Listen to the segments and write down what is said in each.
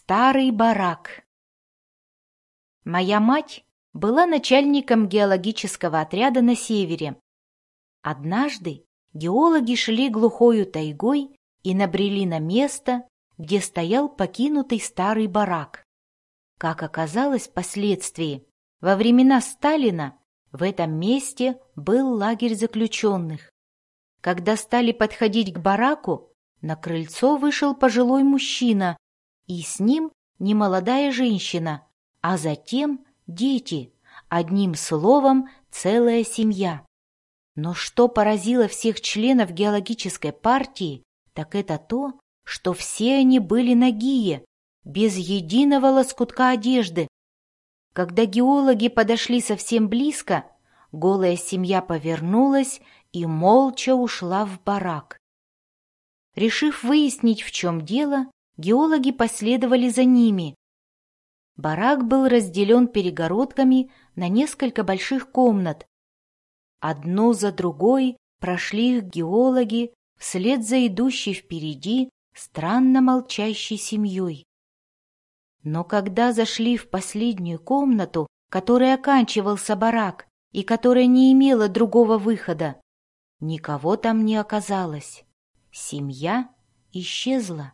Старый барак. Моя мать была начальником геологического отряда на севере. Однажды геологи шли глухою тайгой и набрели на место, где стоял покинутый старый барак. Как оказалось впоследствии, во времена Сталина в этом месте был лагерь заключенных. Когда стали подходить к бараку, на крыльцо вышел пожилой мужчина, и с ним немолодая женщина, а затем дети, одним словом, целая семья. Но что поразило всех членов геологической партии, так это то, что все они были нагие, без единого лоскутка одежды. Когда геологи подошли совсем близко, голая семья повернулась и молча ушла в барак. Решив выяснить, в чем дело, геологи последовали за ними. Барак был разделен перегородками на несколько больших комнат. Одну за другой прошли их геологи вслед за идущей впереди странно молчащей семьей. Но когда зашли в последнюю комнату, которой оканчивался барак и которая не имела другого выхода, никого там не оказалось. Семья исчезла.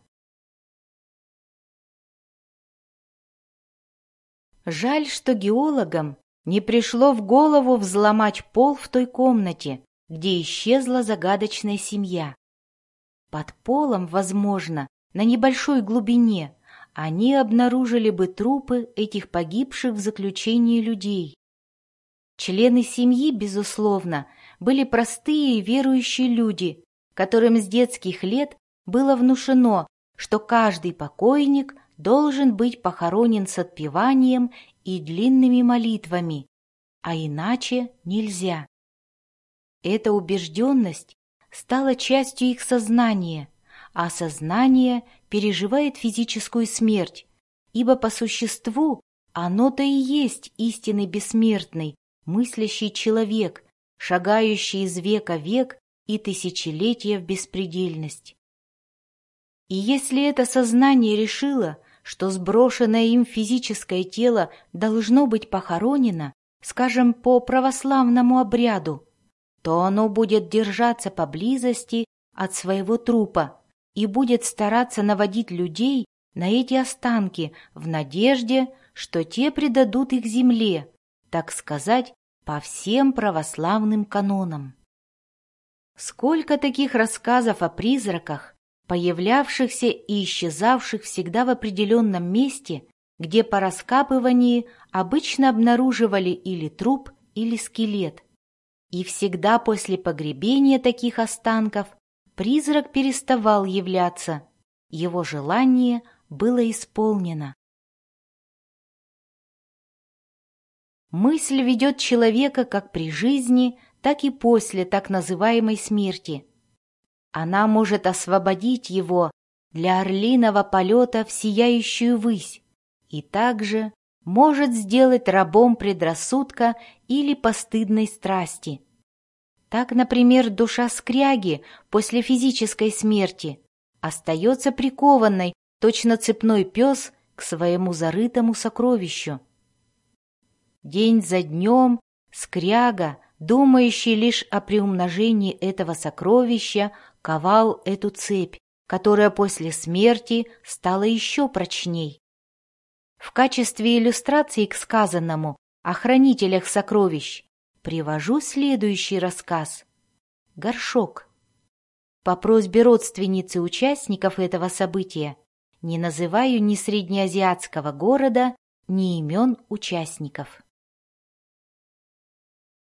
Жаль, что геологам не пришло в голову взломать пол в той комнате, где исчезла загадочная семья. Под полом, возможно, на небольшой глубине, они обнаружили бы трупы этих погибших в заключении людей. Члены семьи, безусловно, были простые и верующие люди, которым с детских лет было внушено, что каждый покойник должен быть похоронен с отпеванием и длинными молитвами, а иначе нельзя. Эта убежденность стала частью их сознания, а сознание переживает физическую смерть, ибо по существу оно-то и есть истинный бессмертный, мыслящий человек, шагающий из века в век и тысячелетия в беспредельность. И если это сознание решило, что сброшенное им физическое тело должно быть похоронено, скажем, по православному обряду, то оно будет держаться поблизости от своего трупа и будет стараться наводить людей на эти останки в надежде, что те предадут их земле, так сказать, по всем православным канонам. Сколько таких рассказов о призраках, появлявшихся и исчезавших всегда в определенном месте, где по раскапывании обычно обнаруживали или труп, или скелет. И всегда после погребения таких останков призрак переставал являться, его желание было исполнено. Мысль ведет человека как при жизни, так и после так называемой смерти. Она может освободить его для орлиного полета в сияющую высь и также может сделать рабом предрассудка или постыдной страсти. Так, например, душа скряги после физической смерти остается прикованной, точно цепной пес, к своему зарытому сокровищу. День за днем скряга, думающий лишь о приумножении этого сокровища, ковал эту цепь, которая после смерти стала еще прочней. В качестве иллюстрации к сказанному о хранителях сокровищ привожу следующий рассказ. Горшок. По просьбе родственницы участников этого события не называю ни среднеазиатского города, ни имен участников.